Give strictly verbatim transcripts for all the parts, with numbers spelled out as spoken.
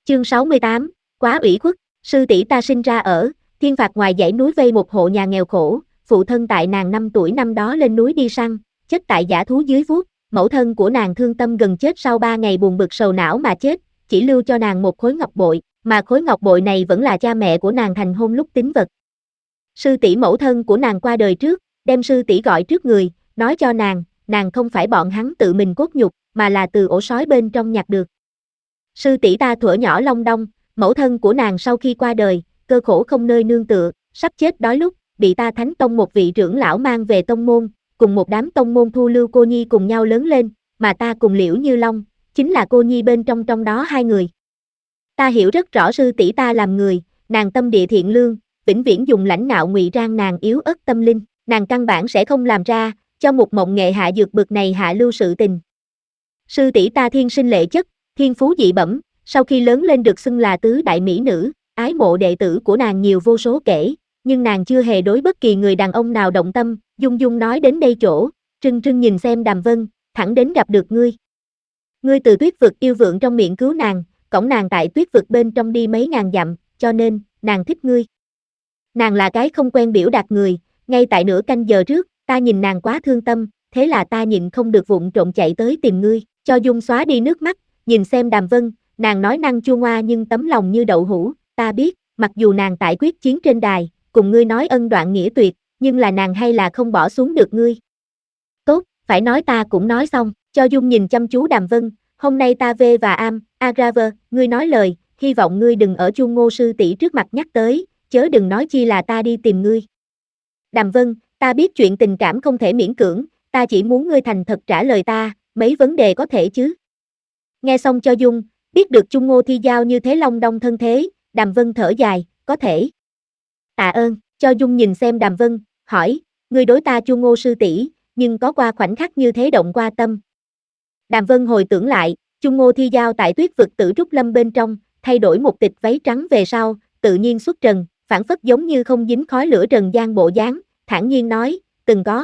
Chương sáu mươi tám, quá ủy khuất. Sư tỷ ta sinh ra ở Thiên Phạt ngoài dãy núi vây một hộ nhà nghèo khổ, phụ thân tại nàng năm tuổi năm đó lên núi đi săn, chết tại dã thú dưới vuốt, mẫu thân của nàng thương tâm gần chết sau ba ngày buồn bực sầu não mà chết, chỉ lưu cho nàng một khối ngọc bội, mà khối ngọc bội này vẫn là cha mẹ của nàng thành hôn lúc tín vật. Sư tỷ mẫu thân của nàng qua đời trước, đem sư tỷ gọi trước người, nói cho nàng, nàng không phải bọn hắn tự mình cốt nhục, mà là từ ổ sói bên trong nhặt được. Sư tỷ ta thuở nhỏ long đong, mẫu thân của nàng sau khi qua đời, cơ khổ không nơi nương tựa, sắp chết đói lúc, bị ta Thánh Tông một vị trưởng lão mang về tông môn, cùng một đám tông môn thu lưu cô nhi cùng nhau lớn lên, mà ta cùng Liễu Như Long, chính là cô nhi bên trong trong đó hai người. Ta hiểu rất rõ sư tỷ ta làm người, nàng tâm địa thiện lương, vĩnh viễn dùng lãnh ngạo ngụy trang nàng yếu ớt tâm linh, nàng căn bản sẽ không làm ra, cho một mộng nghệ hạ dược bực này hạ lưu sự tình. Sư tỷ ta thiên sinh lệ chất, thiên phú dị bẩm, sau khi lớn lên được xưng là tứ đại mỹ nữ, ái mộ đệ tử của nàng nhiều vô số kể, nhưng nàng chưa hề đối bất kỳ người đàn ông nào động tâm. Dung Dung nói đến đây chỗ, trưng trưng nhìn xem Đàm Vân, thẳng đến gặp được ngươi. Ngươi từ tuyết vực yêu vượng trong miệng cứu nàng, cõng nàng tại tuyết vực bên trong đi mấy ngàn dặm, cho nên, nàng thích ngươi. Nàng là cái không quen biểu đạt người, ngay tại nửa canh giờ trước, ta nhìn nàng quá thương tâm, thế là ta nhịn không được vụng trộm chạy tới tìm ngươi, cho Dung xóa đi nước mắt, nhìn xem Đàm Vân, nàng nói năng chua ngoa nhưng tấm lòng như đậu hũ, ta biết, mặc dù nàng tại quyết chiến trên đài, cùng ngươi nói ân đoạn nghĩa tuyệt, nhưng là nàng hay là không bỏ xuống được ngươi. Tốt, phải nói ta cũng nói xong, cho Dung nhìn chăm chú Đàm Vân, hôm nay ta về và am, Agraver, ngươi nói lời, hy vọng ngươi đừng ở Chu Ngô sư tỷ trước mặt nhắc tới, chớ đừng nói chi là ta đi tìm ngươi. Đàm Vân, ta biết chuyện tình cảm không thể miễn cưỡng, ta chỉ muốn ngươi thành thật trả lời ta, mấy vấn đề có thể chứ. Nghe xong cho Dung, biết được Chu Ngô Thi Giao như thế long đong thân thế, Đàm Vân thở dài, có thể. Tạ ơn, cho Dung nhìn xem Đàm Vân, hỏi, ngươi đối ta Chu Ngô sư tỷ, nhưng có qua khoảnh khắc như thế động qua tâm. Đàm Vân hồi tưởng lại, Chu Ngô Thi Giao tại tuyết vực Tử Trúc Lâm bên trong, thay đổi một tịch váy trắng về sau, tự nhiên xuất trần, phản phất giống như không dính khói lửa trần gian bộ dáng, thản nhiên nói, từng có.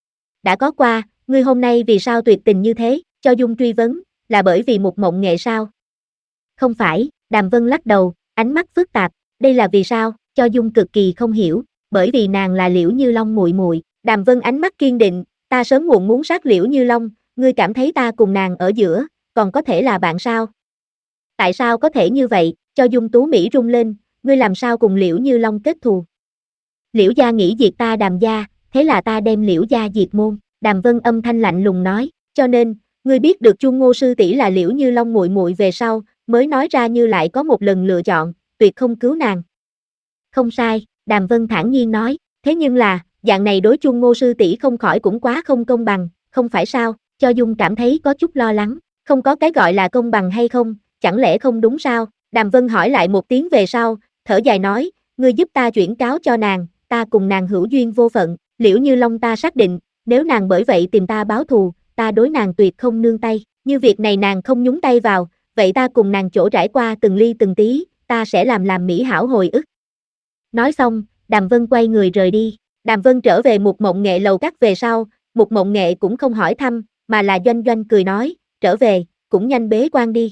Đã có qua, ngươi hôm nay vì sao tuyệt tình như thế, cho Dung truy vấn, là bởi vì một mộng nghệ sao? Không phải, Đàm Vân lắc đầu, ánh mắt phức tạp, đây là vì sao, cho Dung cực kỳ không hiểu, bởi vì nàng là Liễu Như Long muội muội. Đàm Vân ánh mắt kiên định, ta sớm muộn muốn sát Liễu Như Long, ngươi cảm thấy ta cùng nàng ở giữa, còn có thể là bạn sao? Tại sao có thể như vậy, cho Dung tú mỹ rung lên, ngươi làm sao cùng Liễu Như Long kết thù? Liễu gia nghĩ diệt ta Đàm gia, thế là ta đem Liễu gia diệt môn. Đàm Vân âm thanh lạnh lùng nói, cho nên, ngươi biết được Chu Ngô sư tỷ là Liễu Như Long muội muội về sau, mới nói ra như lại có một lần lựa chọn, tuyệt không cứu nàng. Không sai, Đàm Vân thản nhiên nói, thế nhưng là, dạng này đối Chu Ngô sư tỷ không khỏi cũng quá không công bằng, không phải sao? Cho Dung cảm thấy có chút lo lắng, không có cái gọi là công bằng hay không, chẳng lẽ không đúng sao? Đàm Vân hỏi lại một tiếng về sau, thở dài nói, ngươi giúp ta chuyển cáo cho nàng, ta cùng nàng hữu duyên vô phận, Liễu Như Long ta xác định, nếu nàng bởi vậy tìm ta báo thù, ta đối nàng tuyệt không nương tay, như việc này nàng không nhúng tay vào, vậy ta cùng nàng chỗ trải qua từng ly từng tí, ta sẽ làm làm mỹ hảo hồi ức. Nói xong, Đàm Vân quay người rời đi, Đàm Vân trở về một mộng nghệ lầu các về sau, một mộng nghệ cũng không hỏi thăm, mà là doanh doanh cười nói, trở về, cũng nhanh bế quan đi.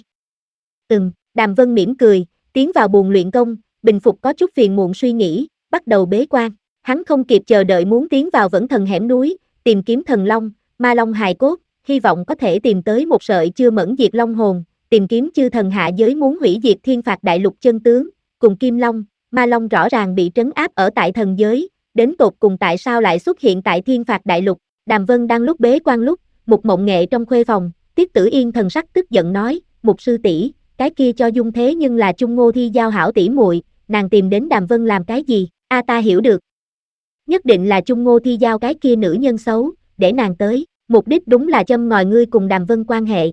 Ừm, Đàm Vân mỉm cười, tiến vào buồng luyện công, bình phục có chút phiền muộn suy nghĩ, bắt đầu bế quan, hắn không kịp chờ đợi muốn tiến vào Vẫn Thần hẻm núi, tìm kiếm thần long, ma long hài cốt, hy vọng có thể tìm tới một sợi chưa mẫn diệt long hồn, tìm kiếm chư thần hạ giới muốn hủy diệt Thiên Phạt đại lục chân tướng, cùng Kim Long, Ma Long rõ ràng bị trấn áp ở tại thần giới, đến tột cùng tại sao lại xuất hiện tại Thiên Phạt đại lục. Đàm Vân đang lúc bế quan lúc, một mộng nghệ trong khuê phòng, Tiết Tử Yên thần sắc tức giận nói, Mục sư tỷ, cái kia cho Dung thế nhưng là Chu Ngô Thi Giao hảo tỷ muội, nàng tìm đến Đàm Vân làm cái gì? A ta hiểu được. Nhất định là Chu Ngô Thi Giao cái kia nữ nhân xấu, để nàng tới, mục đích đúng là châm ngòi ngươi cùng Đàm Vân quan hệ.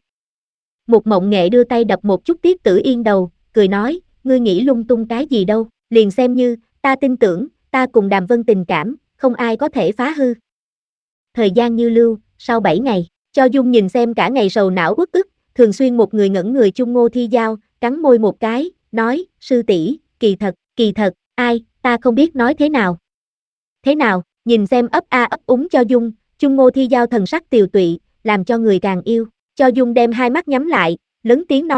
Một mộng nghệ đưa tay đập một chút Tiết Tử Yên đầu, cười nói, ngươi nghĩ lung tung cái gì đâu, liền xem như, ta tin tưởng, ta cùng Đàm Vân tình cảm, không ai có thể phá hư. Thời gian như lưu, sau bảy ngày, cho Dung nhìn xem cả ngày sầu não uất ức, thường xuyên một người ngẩn người Chu Ngô Thi Giao, cắn môi một cái, nói, sư tỷ, kỳ thật, kỳ thật, ai, ta không biết nói thế nào. Thế nào, nhìn xem ấp a ấp úng cho Dung, Chu Ngô Thi Giao thần sắc tiều tụy, làm cho người càng yêu. Cho Dung đem hai mắt nhắm lại, lớn tiếng nói,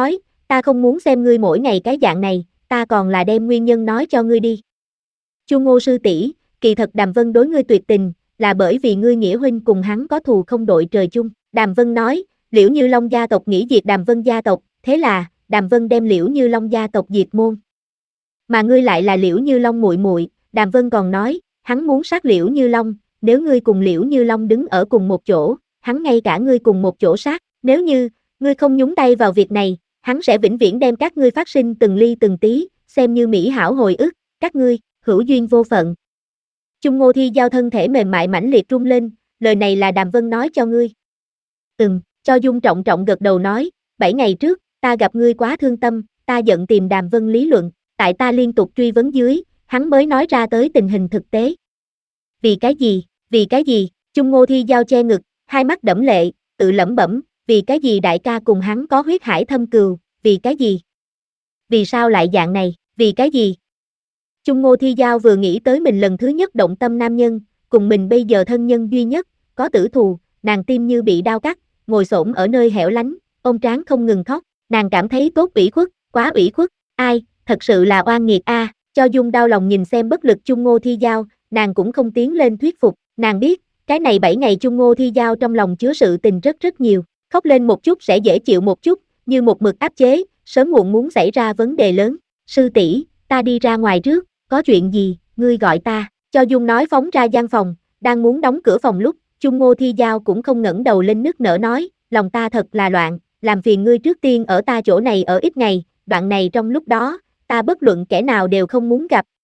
ta không muốn xem ngươi mỗi ngày cái dạng này, ta còn là đem nguyên nhân nói cho ngươi đi. Chu Ngô sư tỷ, kỳ thật Đàm Vân đối ngươi tuyệt tình, là bởi vì ngươi nghĩa huynh cùng hắn có thù không đội trời chung. Đàm Vân nói, Liễu Như Long gia tộc nghĩ diệt Đàm Vân gia tộc, thế là, Đàm Vân đem Liễu Như Long gia tộc diệt môn. Mà ngươi lại là Liễu Như Long muội muội, Đàm Vân còn nói, hắn muốn sát Liễu Như Long, nếu ngươi cùng Liễu Như Long đứng ở cùng một chỗ, hắn ngay cả ngươi cùng một chỗ sát, nếu như, ngươi không nhúng tay vào việc này, hắn sẽ vĩnh viễn đem các ngươi phát sinh từng ly từng tí, xem như mỹ hảo hồi ức, các ngươi, hữu duyên vô phận. Chung Ngô Thi Giao thân thể mềm mại mãnh liệt rung lên, lời này là Đàm Vân nói cho ngươi. Ừm, Cho Dung trọng trọng gật đầu nói, bảy ngày trước, ta gặp ngươi quá thương tâm, ta giận tìm Đàm Vân lý luận, tại ta liên tục truy vấn dưới, hắn mới nói ra tới tình hình thực tế. Vì cái gì, vì cái gì, Chung Ngô Thi Giao che ngực, hai mắt đẫm lệ, tự lẩm bẩm, vì cái gì đại ca cùng hắn có huyết hải thâm cừu, vì cái gì? Vì sao lại dạng này, vì cái gì? Chung Ngô Thi Giao vừa nghĩ tới mình lần thứ nhất động tâm nam nhân, cùng mình bây giờ thân nhân duy nhất, có tử thù, nàng tim như bị đau cắt, ngồi xổm ở nơi hẻo lánh, ôm trán không ngừng khóc, nàng cảm thấy tốt ủy khuất, quá ủy khuất, ai, thật sự là oan nghiệt a. Cho Dung đau lòng nhìn xem bất lực Chung Ngô Thi Giao, nàng cũng không tiến lên thuyết phục, nàng biết, cái này bảy ngày Chung Ngô Thi Giao trong lòng chứa sự tình rất rất nhiều, khóc lên một chút sẽ dễ chịu một chút, như một mực áp chế, sớm muộn muốn xảy ra vấn đề lớn. Sư tỷ, ta đi ra ngoài trước, có chuyện gì, ngươi gọi ta. Cho Dung nói phóng ra gian phòng, đang muốn đóng cửa phòng lúc, Chung Ngô Thi Giao cũng không ngẩng đầu lên nức nở nói, lòng ta thật là loạn, làm phiền ngươi trước tiên ở ta chỗ này ở ít ngày, đoạn này trong lúc đó, ta bất luận kẻ nào đều không muốn gặp,